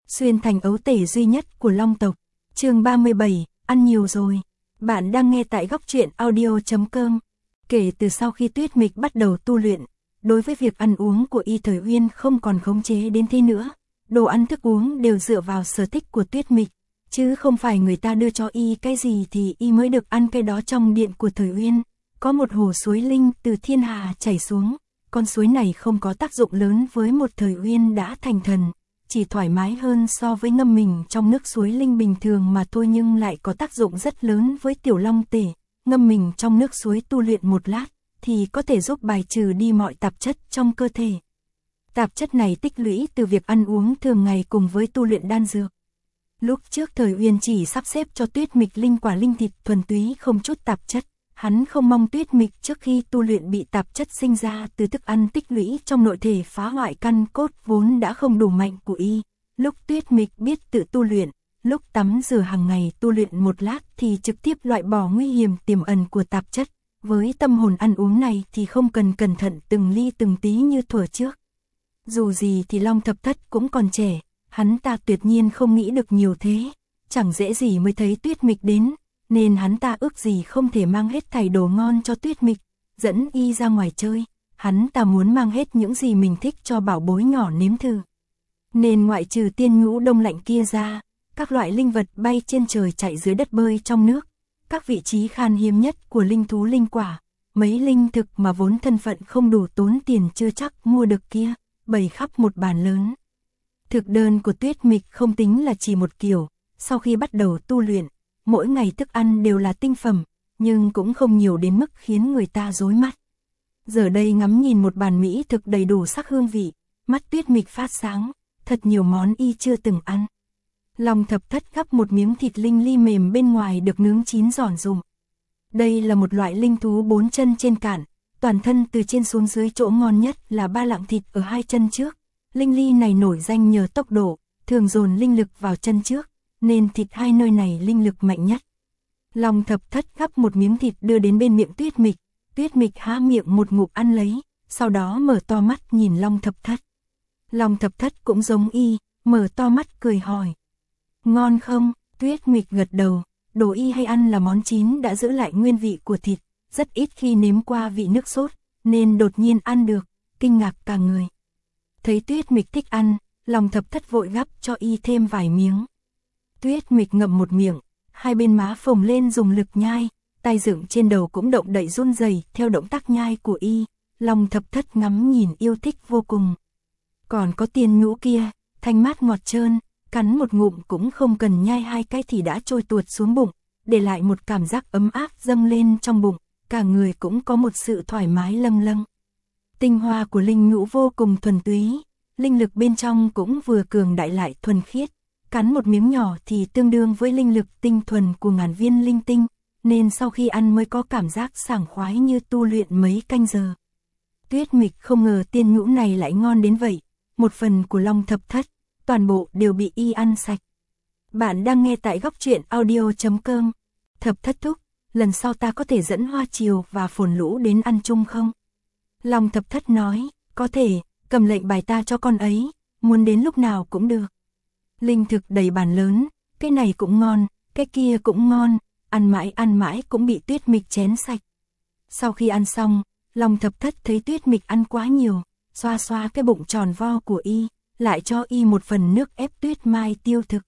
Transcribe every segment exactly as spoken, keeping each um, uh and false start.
xuyên thành ấu tể duy nhất của Long tộc. Chương ba mươi bảy, ăn nhiều rồi. Bạn đang nghe tại góc truyện audio chấm com. Kể từ sau khi Tuyết Mịch bắt đầu tu luyện, đối với việc ăn uống của Y Thời Uyên không còn khống chế đến thế nữa. Đồ ăn thức uống đều dựa vào sở thích của Tuyết Mịch, chứ không phải người ta đưa cho Y cái gì thì Y mới được ăn cái đó. Trong điện của Thời Uyên, có một hồ suối linh từ thiên hà chảy xuống. Con suối này không có tác dụng lớn với một Thời Uyên đã thành thần, chỉ thoải mái hơn so với ngâm mình trong nước suối linh bình thường mà thôi, nhưng lại có tác dụng rất lớn với tiểu long tể. Ngâm mình trong nước suối tu luyện một lát thì có thể giúp bài trừ đi mọi tạp chất trong cơ thể. Tạp chất này tích lũy từ việc ăn uống thường ngày cùng với tu luyện đan dược. Lúc trước Thời Uyên chỉ sắp xếp cho Tuyết Mịch linh quả linh thịt thuần túy không chút tạp chất. Hắn không mong Tuyết Mịch trước khi tu luyện bị tạp chất sinh ra từ thức ăn tích lũy trong nội thể phá hoại căn cốt vốn đã không đủ mạnh của Y. Lúc Tuyết Mịch biết tự tu luyện, lúc tắm rửa hàng ngày tu luyện một lát thì trực tiếp loại bỏ nguy hiểm tiềm ẩn của tạp chất. Với tâm hồn ăn uống này thì không cần cẩn thận từng ly từng tí như thuở trước. Dù gì thì Long Thập Thất cũng còn trẻ, hắn ta tuyệt nhiên không nghĩ được nhiều thế. Chẳng dễ gì mới thấy Tuyết Mịch đến, nên hắn ta ước gì không thể mang hết thảy đồ ngon cho Tuyết Mịch, dẫn Y ra ngoài chơi. Hắn ta muốn mang hết những gì mình thích cho bảo bối nhỏ nếm thử. Nên ngoại trừ tiên nhũ đông lạnh kia ra, các loại linh vật bay trên trời chạy dưới đất bơi trong nước, các vị trí khan hiếm nhất của linh thú linh quả, mấy linh thực mà vốn thân phận không đủ tốn tiền chưa chắc mua được kia, bày khắp một bàn lớn. Thực đơn của Tuyết Mịch không tính là chỉ một kiểu, sau khi bắt đầu tu luyện, mỗi ngày thức ăn đều là tinh phẩm, nhưng cũng không nhiều đến mức khiến người ta rối mắt. Giờ đây ngắm nhìn một bàn mỹ thực đầy đủ sắc hương vị, mắt Tuyết Mịch phát sáng, thật nhiều món Y chưa từng ăn. Long Thập Thất gắp một miếng thịt linh ly mềm bên ngoài được nướng chín giòn rụm. Đây là một loại linh thú bốn chân trên cạn, toàn thân từ trên xuống dưới, chỗ ngon nhất là ba lạng thịt ở hai chân trước. Linh ly này nổi danh nhờ tốc độ, thường dồn linh lực vào chân trước, nên thịt hai nơi này linh lực mạnh nhất. Long Thập Thất gắp một miếng thịt đưa đến bên miệng Tuyết Mịch, Tuyết Mịch há miệng một ngụm ăn lấy, sau đó mở to mắt nhìn Long Thập Thất. Long Thập Thất cũng giống Y, mở to mắt cười hỏi: ngon không? Tuyết Mịch gật đầu, đồ Y hay ăn là món chín đã giữ lại nguyên vị của thịt, rất ít khi nếm qua vị nước sốt, nên đột nhiên ăn được, kinh ngạc cả người. Thấy Tuyết Mịch thích ăn, Long Thập Thất vội gắp cho Y thêm vài miếng. Tuyết Mịch ngậm một miệng, hai bên má phồng lên dùng lực nhai, tay dựng trên đầu cũng động đậy run rẩy theo động tác nhai của Y. Long Thập Thất ngắm nhìn yêu thích vô cùng. Còn có tiên nhũ kia, thanh mát ngọt trơn, cắn một ngụm cũng không cần nhai hai cái thì đã trôi tuột xuống bụng, để lại một cảm giác ấm áp dâng lên trong bụng, cả người cũng có một sự thoải mái lâng lâng. Tinh hoa của linh nhũ vô cùng thuần túy, linh lực bên trong cũng vừa cường đại lại thuần khiết, cắn một miếng nhỏ thì tương đương với linh lực tinh thuần của ngàn viên linh tinh, nên sau khi ăn mới có cảm giác sảng khoái như tu luyện mấy canh giờ. Tuyết Mịch không ngờ tiên nhũ này lại ngon đến vậy, một phần của Long Thập Thất, toàn bộ đều bị Y ăn sạch. Bạn đang nghe tại góc truyện audio chấm com. Thập Thất thúc, lần sau ta có thể dẫn Hoa Triều và Phồn Lũ đến ăn chung không? Long Thập Thất nói, có thể, cầm lệnh bài ta cho con ấy, muốn đến lúc nào cũng được. Linh thực đầy bàn lớn, cái này cũng ngon, cái kia cũng ngon, ăn mãi ăn mãi cũng bị Tuyết Mịch chén sạch. Sau khi ăn xong, Long Thập Thất thấy Tuyết Mịch ăn quá nhiều, xoa xoa cái bụng tròn vo của Y, lại cho Y một phần nước ép tuyết mai tiêu thực.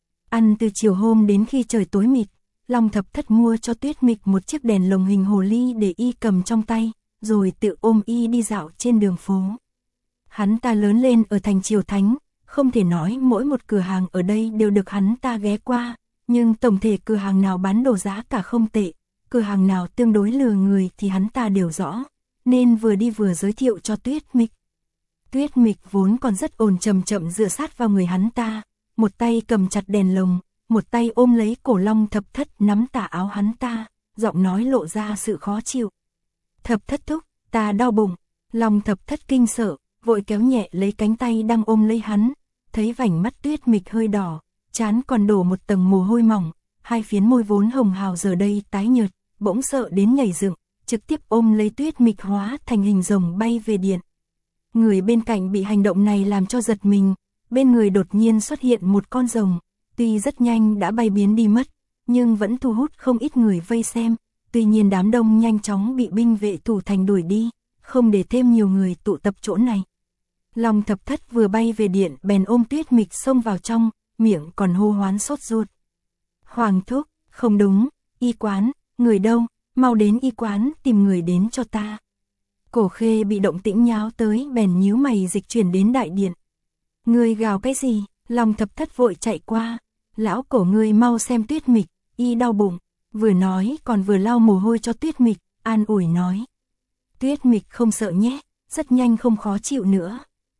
Ăn từ chiều hôm đến khi trời tối mịt, Long Thập Thất mua cho Tuyết Mịch một chiếc đèn lồng hình hồ ly để Y cầm trong tay, rồi tự ôm Y đi dạo trên đường phố. Hắn ta lớn lên ở thành Triều Thánh, không thể nói mỗi một cửa hàng ở đây đều được hắn ta ghé qua, nhưng tổng thể cửa hàng nào bán đồ giá cả không tệ, cửa hàng nào tương đối lừa người thì hắn ta đều rõ, nên vừa đi vừa giới thiệu cho Tuyết Mịch. Tuyết Mịch vốn còn rất ổn chậm chậm dựa sát vào người hắn ta, một tay cầm chặt đèn lồng, một tay ôm lấy cổ Long Thập Thất nắm tà áo hắn ta, giọng nói lộ ra sự khó chịu. Thập Thất thúc, ta đau bụng. Long Thập Thất kinh sợ, vội kéo nhẹ lấy cánh tay đang ôm lấy hắn, thấy vành mắt Tuyết Mịch hơi đỏ, trán còn đổ một tầng mồ hôi mỏng, hai phiến môi vốn hồng hào giờ đây tái nhợt, bỗng sợ đến nhảy dựng, trực tiếp ôm lấy Tuyết Mịch hóa thành hình rồng bay về điện. Người bên cạnh bị hành động này làm cho giật mình, bên người đột nhiên xuất hiện một con rồng, tuy rất nhanh đã bay biến đi mất, nhưng vẫn thu hút không ít người vây xem, tuy nhiên đám đông nhanh chóng bị binh vệ thủ thành đuổi đi, không để thêm nhiều người tụ tập chỗ này. Long Thập Thất vừa bay về điện bèn ôm Tuyết Mịch xông vào trong, miệng còn hô hoán sốt ruột. Hoàng thúc, không đúng, y quán, người đâu, mau đến y quán tìm người đến cho ta. Cổ Khê bị động tĩnh nháo tới bèn nhíu mày dịch chuyển đến đại điện. Ngươi gào cái gì? Long Thập Thất vội chạy qua. Lão Cổ, ngươi mau xem Tuyết Mịch, y đau bụng. Vừa nói còn vừa lau mồ hôi cho Tuyết Mịch, an ủi nói. Tuyết Mịch không sợ nhé, rất nhanh không khó chịu nữa.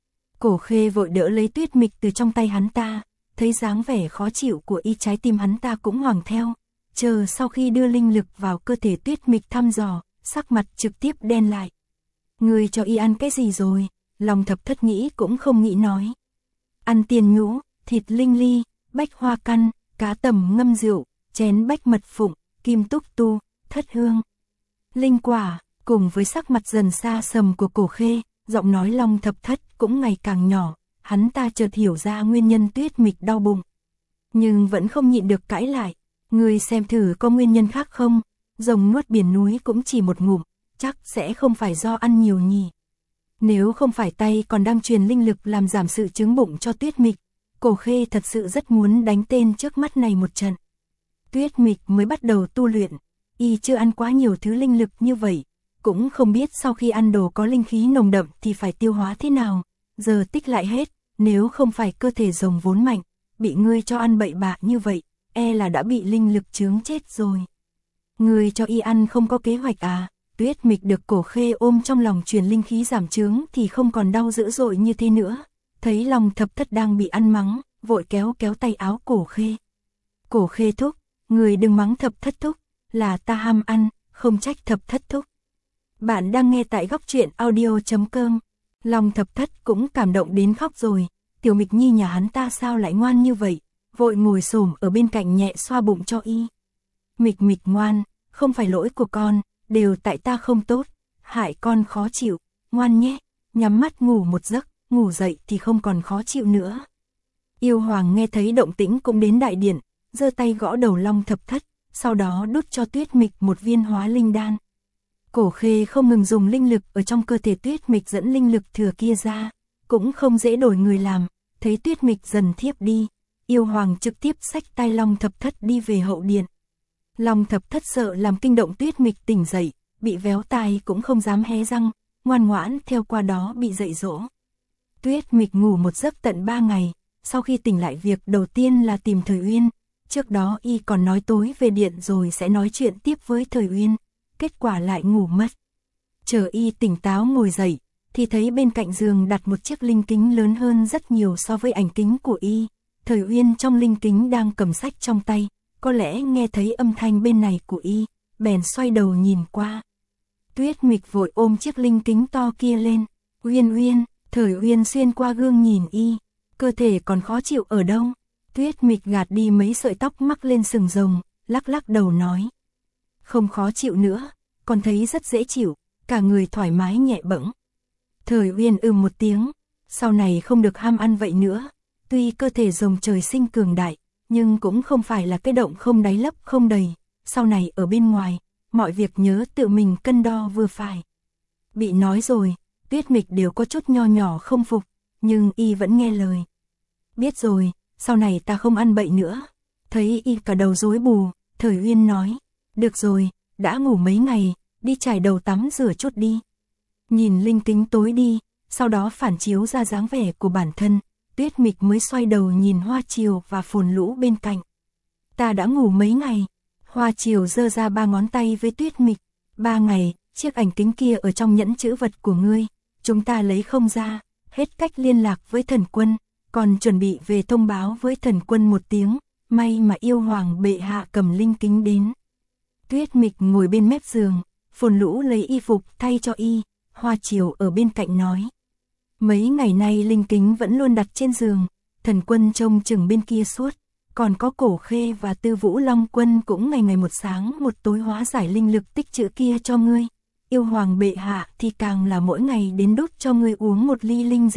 Cổ Khê vội đỡ lấy Tuyết Mịch từ trong tay hắn ta, thấy dáng vẻ khó chịu của y trái tim hắn ta cũng hoảng theo. Chờ sau khi đưa linh lực vào cơ thể Tuyết Mịch thăm dò, sắc mặt trực tiếp đen lại. Ngươi cho y ăn cái gì rồi? Long Thập Thất nghĩ cũng không nghĩ nói. Ăn tiền nhũ, thịt linh ly, bách hoa căn, cá tầm ngâm rượu, chén bách mật phụng, kim túc tu, thất hương, linh quả, cùng với sắc mặt dần xa sầm của Cổ Khê, giọng nói Long Thập Thất cũng ngày càng nhỏ, hắn ta chợt hiểu ra nguyên nhân Tuyết Mịch đau bụng. Nhưng vẫn không nhịn được cãi lại, ngươi xem thử có nguyên nhân khác không, rồng nuốt biển núi cũng chỉ một ngụm, chắc sẽ không phải do ăn nhiều nhỉ. Nếu không phải tay còn đang truyền linh lực làm giảm sự chứng bụng cho Tuyết Mịch, Cổ Khê thật sự rất muốn đánh tên trước mắt này một trận. Tuyết Mịch mới bắt đầu tu luyện, y chưa ăn quá nhiều thứ linh lực như vậy, cũng không biết sau khi ăn đồ có linh khí nồng đậm thì phải tiêu hóa thế nào, giờ tích lại hết, nếu không phải cơ thể rồng vốn mạnh, bị ngươi cho ăn bậy bạ như vậy, e là đã bị linh lực chướng chết rồi. Ngươi cho y ăn không có kế hoạch à? Tuyết Mịch được Cổ Khê ôm trong lòng truyền linh khí giảm chướng thì không còn đau dữ dội như thế nữa. Thấy Long Thập Thất đang bị ăn mắng, vội kéo kéo tay áo Cổ Khê. Cổ Khê thúc, người đừng mắng Thập Thất thúc, là ta ham ăn, không trách Thập Thất thúc. Bạn đang nghe tại góc truyện audio chấm com. Long Thập Thất cũng cảm động đến khóc rồi, Tiểu Mịch Nhi nhà hắn ta sao lại ngoan như vậy, vội ngồi xổm ở bên cạnh nhẹ xoa bụng cho y. Mịch Mịch ngoan, không phải lỗi của con, đều tại ta không tốt, hại con khó chịu, ngoan nhé, nhắm mắt ngủ một giấc, ngủ dậy thì không còn khó chịu nữa. Yêu Hoàng nghe thấy động tĩnh cũng đến đại điện, giơ tay gõ đầu Long Thập Thất, sau đó đút cho Tuyết Mịch một viên hóa linh đan. Cổ Khê không ngừng dùng linh lực ở trong cơ thể Tuyết Mịch dẫn linh lực thừa kia ra, cũng không dễ đổi người làm, thấy Tuyết Mịch dần thiếp đi, Yêu Hoàng trực tiếp xách tay Long Thập Thất đi về hậu điện. Long Thập Thất sợ làm kinh động Tuyết Mịch tỉnh dậy, bị véo tai cũng không dám hé răng, ngoan ngoãn theo qua đó bị dạy dỗ. Tuyết Mịch ngủ một giấc tận ba ngày, sau khi tỉnh lại việc đầu tiên là tìm Thời Uyên, trước đó y còn nói tối về điện rồi sẽ nói chuyện tiếp với Thời Uyên, kết quả lại ngủ mất. Chờ y tỉnh táo ngồi dậy, thì thấy bên cạnh giường đặt một chiếc linh kính lớn hơn rất nhiều so với ảnh kính của y, Thời Uyên trong linh kính đang cầm sách trong tay, có lẽ nghe thấy âm thanh bên này của y, bèn xoay đầu nhìn qua. Tuyết Mịch vội ôm chiếc linh kính to kia lên, Uyên Uyên, Thời Uyên xuyên qua gương nhìn y, cơ thể còn khó chịu ở đâu? Tuyết Mịch gạt đi mấy sợi tóc mắc lên sừng rồng, lắc lắc đầu nói. Không khó chịu nữa, còn thấy rất dễ chịu, cả người thoải mái nhẹ bẫng. Thời Uyên ừm một tiếng, sau này không được ham ăn vậy nữa, tuy cơ thể rồng trời sinh cường đại, nhưng cũng không phải là cái động không đáy lấp không đầy, sau này ở bên ngoài, mọi việc nhớ tự mình cân đo vừa phải. Bị nói rồi, Tuyết Mịch đều có chút nho nhỏ không phục, nhưng y vẫn nghe lời. Biết rồi, sau này ta không ăn bậy nữa. Thấy y cả đầu rối bù, Thời Uyên nói, được rồi, đã ngủ mấy ngày, đi chải đầu tắm rửa chút đi. Nhìn linh kính tối đi, sau đó phản chiếu ra dáng vẻ của bản thân, Tuyết Mịch mới xoay đầu nhìn Hoa Chiều và Phồn Lũ bên cạnh. Ta đã ngủ mấy ngày. Hoa Chiều giơ ra ba ngón tay với Tuyết Mịch. Ba ngày, chiếc ảnh kính kia ở trong nhẫn chữ vật của ngươi, chúng ta lấy không ra, hết cách liên lạc với Thần Quân, còn chuẩn bị về thông báo với Thần Quân một tiếng, may mà Yêu Hoàng bệ hạ cầm linh kính đến. Tuyết Mịch ngồi bên mép giường, Phồn Lũ lấy y phục thay cho y, Hoa Chiều ở bên cạnh nói. Mấy ngày nay linh kính vẫn luôn đặt trên giường, Thần Quân trông chừng bên kia suốt, còn có Cổ Khê và Tư Vũ Long Quân cũng ngày ngày một sáng một tối hóa giải linh lực tích trữ kia cho ngươi. Yêu Hoàng bệ hạ thì càng là mỗi ngày đến đút cho ngươi uống một ly linh dịch,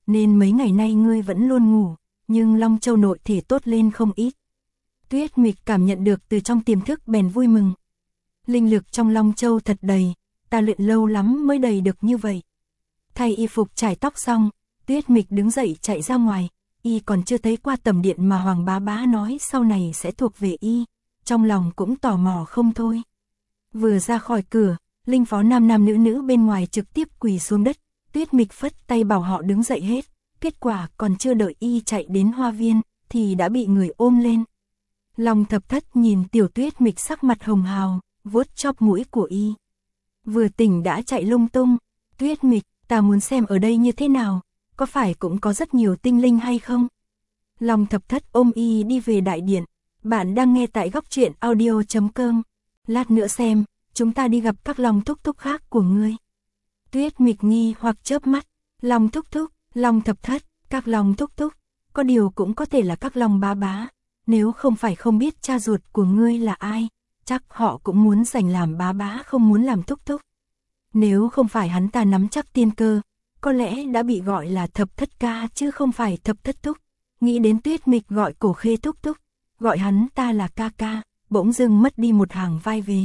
nên mấy ngày nay ngươi vẫn luôn ngủ, nhưng Long Châu nội thể tốt lên không ít. Tuyết Mịch cảm nhận được từ trong tiềm thức bèn vui mừng. Linh lực trong Long Châu thật đầy, ta luyện lâu lắm mới đầy được như vậy. Thay y phục trải tóc xong, Tuyết Mịch đứng dậy chạy ra ngoài, y còn chưa thấy qua tầm điện mà Hoàng Bá Bá nói sau này sẽ thuộc về y, trong lòng cũng tò mò không thôi. Vừa ra khỏi cửa, linh phó nam nam nữ nữ bên ngoài trực tiếp quỳ xuống đất, Tuyết Mịch phất tay bảo họ đứng dậy hết, kết quả còn chưa đợi y chạy đến hoa viên, thì đã bị người ôm lên. Long Thập Thất nhìn tiểu Tuyết Mịch sắc mặt hồng hào, vuốt chóp mũi của y. Vừa tỉnh đã chạy lung tung, Tuyết Mịch, ta muốn xem ở đây như thế nào, có phải cũng có rất nhiều tinh linh hay không? Long Thập Thất ôm y đi về đại điện, bạn đang nghe tại góc truyện audio chấm com. Lát nữa xem, chúng ta đi gặp các Long Thúc Thúc khác của ngươi. Tuyết Mịch nghi hoặc chớp mắt, Long Thúc Thúc, Long Thập Thất, các Long Thúc Thúc, có điều cũng có thể là các Long Bá Bá, nếu không phải không biết cha ruột của ngươi là ai, chắc họ cũng muốn giành làm bá bá không muốn làm thúc thúc. Nếu không phải hắn ta nắm chắc tiên cơ, có lẽ đã bị gọi là Thập Thất Ca chứ không phải Thập Thất Thúc. Nghĩ đến Tuyết Mịch gọi Cổ Khê thúc thúc, gọi hắn ta là ca ca, bỗng dưng mất đi một hàng vai vế.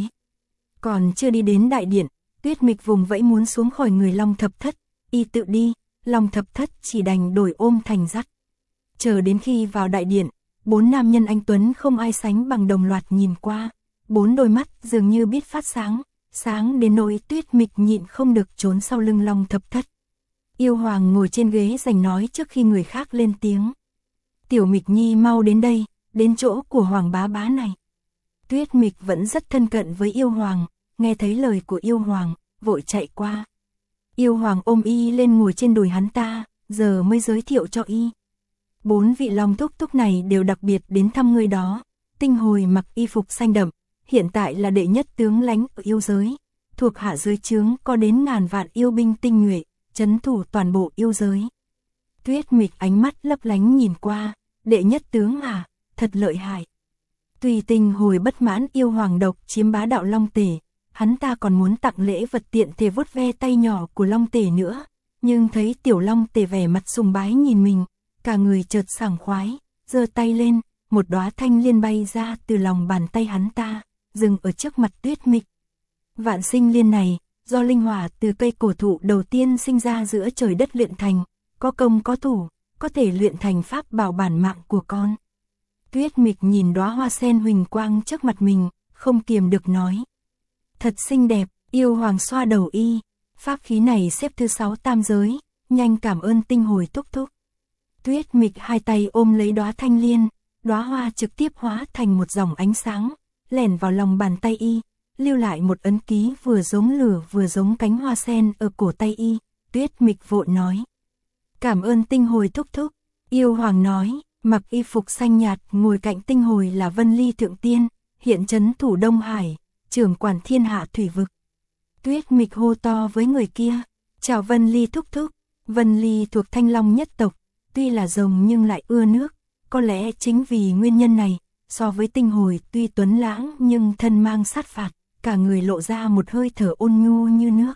Còn chưa đi đến đại điện, Tuyết Mịch vùng vẫy muốn xuống khỏi người Long Thập Thất, y tự đi, Long Thập Thất chỉ đành đổi ôm thành dắt. Chờ đến khi vào đại điện, bốn nam nhân anh tuấn không ai sánh bằng đồng loạt nhìn qua, bốn đôi mắt dường như biết phát sáng, sáng đến nỗi Tuyết Mịch nhịn không được trốn sau lưng Long Thập Thất. Yêu Hoàng ngồi trên ghế giành nói trước khi người khác lên tiếng. Tiểu Mịch Nhi mau đến đây, đến chỗ của Hoàng Bá Bá này. Tuyết Mịch vẫn rất thân cận với Yêu Hoàng, nghe thấy lời của Yêu Hoàng, vội chạy qua. Yêu Hoàng ôm y lên ngồi trên đùi hắn ta, giờ mới giới thiệu cho y. Bốn vị Long Thúc Thúc này đều đặc biệt đến thăm ngươi đó. Tinh Hồi mặc y phục xanh đậm, hiện tại là đệ nhất tướng lãnh ở yêu giới, thuộc hạ dưới trướng có đến ngàn vạn yêu binh tinh nhuệ, trấn thủ toàn bộ yêu giới. Tuyết Mịch ánh mắt lấp lánh nhìn qua, đệ nhất tướng à, thật lợi hại. Tùy Tinh Hồi bất mãn Yêu Hoàng độc chiếm bá đạo Long Tể, hắn ta còn muốn tặng lễ vật tiện thể vuốt ve tay nhỏ của Long Tể nữa, nhưng thấy tiểu Long Tể vẻ mặt sùng bái nhìn mình, cả người chợt sảng khoái, giơ tay lên, một đóa thanh liên bay ra từ lòng bàn tay hắn ta, dừng ở trước mặt Tuyết Mịch. Vạn sinh liên này, do linh hỏa từ cây cổ thụ đầu tiên sinh ra giữa trời đất luyện thành, có công có thủ, có thể luyện thành pháp bảo bản mạng của con. Tuyết Mịch nhìn đóa hoa sen huỳnh quang trước mặt mình, không kiềm được nói. Thật xinh đẹp, Yêu Hoàng xoa đầu y, pháp khí này xếp thứ sáu tam giới, nhanh cảm ơn Tinh Hồi thúc thúc. Tuyết Mịch hai tay ôm lấy đóa thanh liên, đóa hoa trực tiếp hóa thành một dòng ánh sáng, lẻn vào lòng bàn tay y, lưu lại một ấn ký vừa giống lửa vừa giống cánh hoa sen ở cổ tay y. Tuyết Mịch vội nói. Cảm ơn Tinh Hồi thúc thúc. Yêu Hoàng nói, mặc y phục xanh nhạt ngồi cạnh Tinh Hồi là Vân Ly Thượng Tiên, hiện trấn thủ Đông Hải, trưởng quản thiên hạ thủy vực. Tuyết Mịch hô to với người kia, chào Vân Ly thúc thúc. Vân Ly thuộc Thanh Long nhất tộc, tuy là rồng nhưng lại ưa nước, có lẽ chính vì nguyên nhân này, so với Tinh Hồi tuy tuấn lãng nhưng thân mang sát phạt, cả người lộ ra một hơi thở ôn nhu như nước.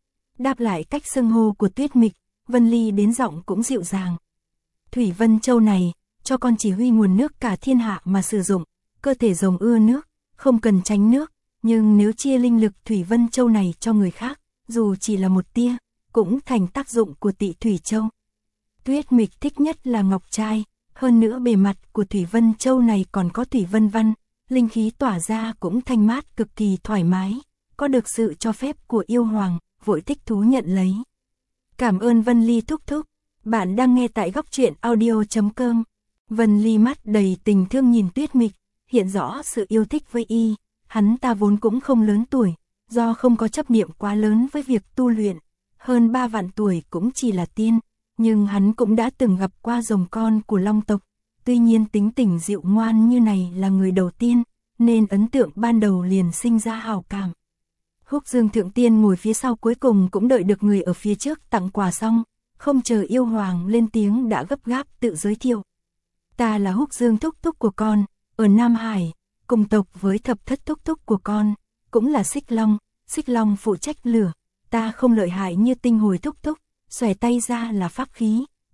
Đáp lại cách xưng hô của Tuyết Mịch, Vân Ly đến giọng cũng dịu dàng. Thủy Vân Châu này, cho con chỉ huy nguồn nước cả thiên hạ mà sử dụng, cơ thể rồng ưa nước, không cần tránh nước, nhưng nếu chia linh lực Thủy Vân Châu này cho người khác, dù chỉ là một tia, cũng thành tác dụng của Tị Thủy Châu. Tuyết Mịch thích nhất là ngọc trai, hơn nữa bề mặt của Thủy Vân Châu này còn có thủy vân văn, linh khí tỏa ra cũng thanh mát cực kỳ thoải mái, có được sự cho phép của Yêu Hoàng, vội thích thú nhận lấy. Cảm ơn Vân Ly thúc thúc, bạn đang nghe tại góc truyện audio chấm com. Vân Ly mắt đầy tình thương nhìn Tuyết Mịch, hiện rõ sự yêu thích với y, hắn ta vốn cũng không lớn tuổi, do không có chấp niệm quá lớn với việc tu luyện, hơn ba vạn tuổi cũng chỉ là tiên, nhưng hắn cũng đã từng gặp qua rồng con của Long tộc, tuy nhiên tính tình dịu ngoan như này là người đầu tiên, nên ấn tượng ban đầu liền sinh ra hảo cảm. Húc Dương Thượng Tiên ngồi phía sau cuối cùng cũng đợi được người ở phía trước tặng quà xong, không chờ Yêu Hoàng lên tiếng đã gấp gáp tự giới thiệu. Ta là Húc Dương thúc thúc của con, ở Nam Hải, cùng tộc với Thập Thất thúc thúc của con, cũng là Xích Long, Xích Long phụ trách lửa, ta không lợi hại như Tinh Hồi thúc thúc, xòe tay ra là pháp khí,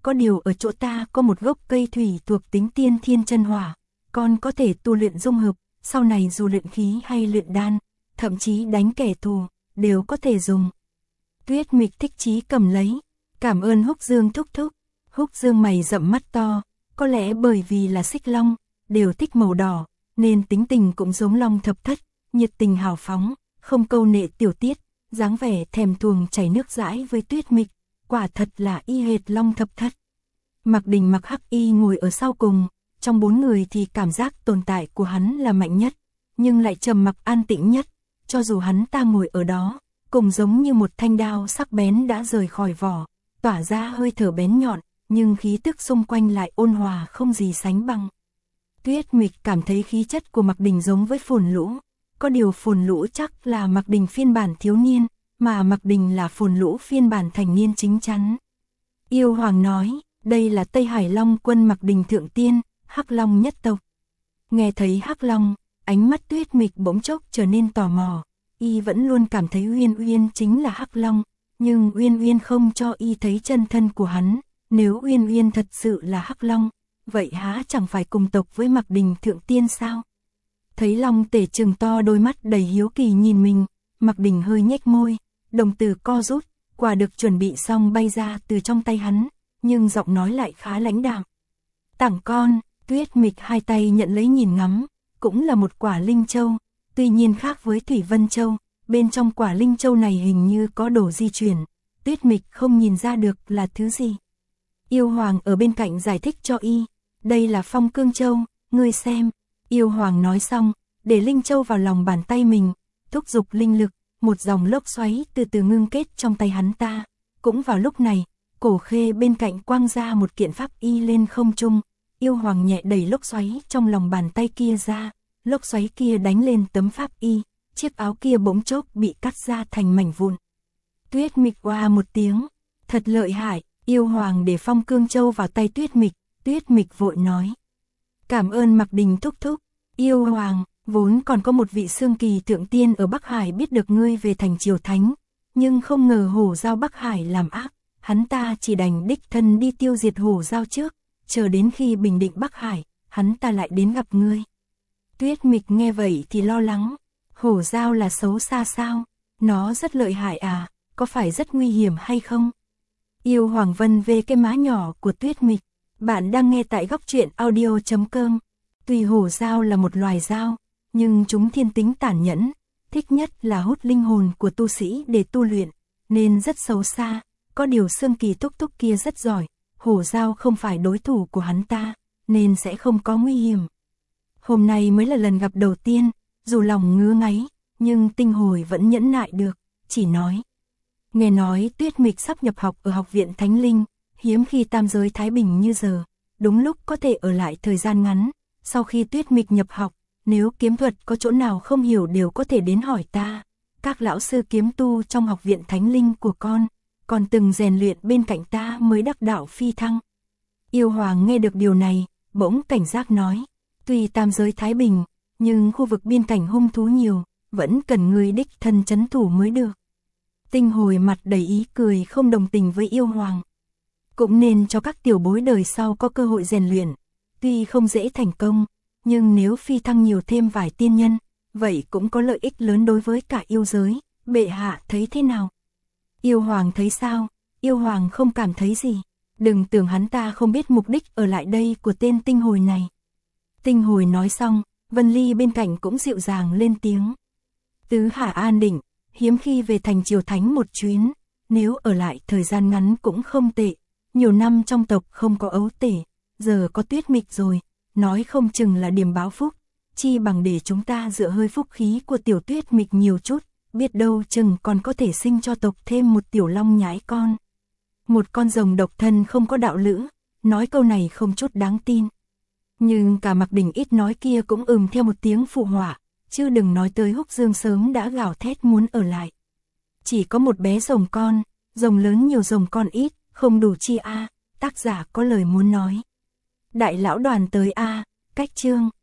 có điều ở chỗ ta có một gốc cây thủy thuộc tính tiên thiên chân hỏa, con có thể tu luyện dung hợp, sau này dù luyện khí hay luyện đan, thậm chí đánh kẻ thù, đều có thể dùng. Tuyết Mịch thích chí cầm lấy, cảm ơn Húc Dương thúc thúc. Húc Dương mày rậm mắt to, có lẽ bởi vì là xích long, đều thích màu đỏ, nên tính tình cũng giống Long Thập Thất, nhiệt tình hào phóng, không câu nệ tiểu tiết, dáng vẻ thèm thuồng chảy nước dãi với Tuyết Mịch, quả thật là y hệt Long Thập Thất. Mạc Đình mặc hắc y ngồi ở sau cùng, trong bốn người thì cảm giác tồn tại của hắn là mạnh nhất, nhưng lại trầm mặc an tĩnh nhất, cho dù hắn ta ngồi ở đó, cũng giống như một thanh đao sắc bén đã rời khỏi vỏ, tỏa ra hơi thở bén nhọn, nhưng khí tức xung quanh lại ôn hòa không gì sánh bằng. Tuyết Mịch cảm thấy khí chất của Mạc Đình giống với Phồn Lũ, có điều Phồn Lũ chắc là Mạc Đình phiên bản thiếu niên, mà Mạc Đình là Phồn Lũ phiên bản thành niên chính chắn. Yêu Hoàng nói, đây là Tây Hải Long quân Mạc Đình thượng tiên, Hắc Long nhất tộc. Nghe thấy Hắc Long, ánh mắt Tuyết Mịch bỗng chốc trở nên tò mò, y vẫn luôn cảm thấy Uyên Uyên chính là Hắc Long, nhưng Uyên Uyên không cho y thấy chân thân của hắn, nếu Uyên Uyên thật sự là Hắc Long, vậy há chẳng phải cùng tộc với Mạc Đình thượng tiên sao? Thấy Long Tể trừng to đôi mắt đầy hiếu kỳ nhìn mình, Mạc Đình hơi nhếch môi, đồng tử co rút, quả được chuẩn bị xong bay ra từ trong tay hắn, nhưng giọng nói lại khá lãnh đạm. Tặng con. Tuyết Mịch hai tay nhận lấy nhìn ngắm, cũng là một quả linh châu, tuy nhiên khác với Thủy Vân Châu, bên trong quả linh châu này hình như có đồ di chuyển, Tuyết Mịch không nhìn ra được là thứ gì. Yêu Hoàng ở bên cạnh giải thích cho y, đây là Phong Cương Châu, ngươi xem. Yêu Hoàng nói xong, để linh châu vào lòng bàn tay mình, thúc giục linh lực, một dòng lốc xoáy từ từ ngưng kết trong tay hắn ta. Cũng vào lúc này, Cổ Khê bên cạnh quang ra một kiện pháp y lên không trung. Yêu Hoàng nhẹ đẩy lốc xoáy trong lòng bàn tay kia ra, lốc xoáy kia đánh lên tấm pháp y, chiếc áo kia bỗng chốc bị cắt ra thành mảnh vụn. Tuyết Mịch oa một tiếng, thật lợi hại. Yêu Hoàng để Phong Cương Châu vào tay Tuyết Mịch, Tuyết Mịch vội nói. Cảm ơn Mạc Đình thúc thúc. Yêu Hoàng, vốn còn có một vị xương kỳ thượng tiên ở Bắc Hải biết được ngươi về thành Triều Thánh, nhưng không ngờ Hổ Giao Bắc Hải làm ác, hắn ta chỉ đành đích thân đi tiêu diệt Hổ Giao trước, chờ đến khi bình định Bắc Hải, hắn ta lại đến gặp ngươi. Tuyết Mịch nghe vậy thì lo lắng, Hổ Giao là xấu xa sao? Nó rất lợi hại à, có phải rất nguy hiểm hay không? Yêu Hoàng vân về cái má nhỏ của Tuyết Mịch. Bạn đang nghe tại góc truyện audio chấm com. Tuy hổ giao là một loài dao, nhưng chúng thiên tính tàn nhẫn, thích nhất là hút linh hồn của tu sĩ để tu luyện, nên rất xấu xa. Có điều Xương Kỳ thúc thúc kia rất giỏi, hổ giao không phải đối thủ của hắn ta, nên sẽ không có nguy hiểm. Hôm nay mới là lần gặp đầu tiên, dù lòng ngứa ngáy, nhưng Tinh Hồi vẫn nhẫn nại được, chỉ nói. Nghe nói Tuyết Mịch sắp nhập học ở Học viện Thánh Linh, hiếm khi tam giới thái bình như giờ, đúng lúc có thể ở lại thời gian ngắn. Sau khi Tuyết Mịch nhập học, nếu kiếm thuật có chỗ nào không hiểu đều có thể đến hỏi ta. Các lão sư kiếm tu trong Học viện Thánh Linh của con, còn từng rèn luyện bên cạnh ta mới đắc đạo phi thăng. Yêu Hoàng nghe được điều này, bỗng cảnh giác nói, tuy tam giới thái bình, nhưng khu vực biên cảnh hung thú nhiều, vẫn cần người đích thân trấn thủ mới được. Tinh Hồi mặt đầy ý cười không đồng tình với Yêu Hoàng. Cũng nên cho các tiểu bối đời sau có cơ hội rèn luyện, tuy không dễ thành công, nhưng nếu phi thăng nhiều thêm vài tiên nhân, vậy cũng có lợi ích lớn đối với cả yêu giới. Bệ hạ thấy thế nào? Yêu Hoàng thấy sao? Yêu Hoàng không cảm thấy gì. Đừng tưởng hắn ta không biết mục đích ở lại đây của tên Tinh Hồi này. Tinh Hồi nói xong, Vân Ly bên cạnh cũng dịu dàng lên tiếng. Tứ Hà an định, hiếm khi về thành Triều Thánh một chuyến, nếu ở lại thời gian ngắn cũng không tệ. Nhiều năm trong tộc không có ấu tể, giờ có Tuyết Mịch rồi, nói không chừng là điểm báo phúc, chi bằng để chúng ta dựa hơi phúc khí của tiểu Tuyết Mịch nhiều chút, biết đâu chừng còn có thể sinh cho tộc thêm một tiểu long nhái con. Một con rồng độc thân không có đạo lữ, nói câu này không chút đáng tin. Nhưng cả Mạc Đình ít nói kia cũng ừm theo một tiếng phụ họa, chứ đừng nói tới Húc Dương sớm đã gào thét muốn ở lại. Chỉ có một bé rồng con, rồng lớn nhiều rồng con ít, không đủ chi a. À, tác giả có lời muốn nói. Đại lão đoàn tới a. À, cách chương.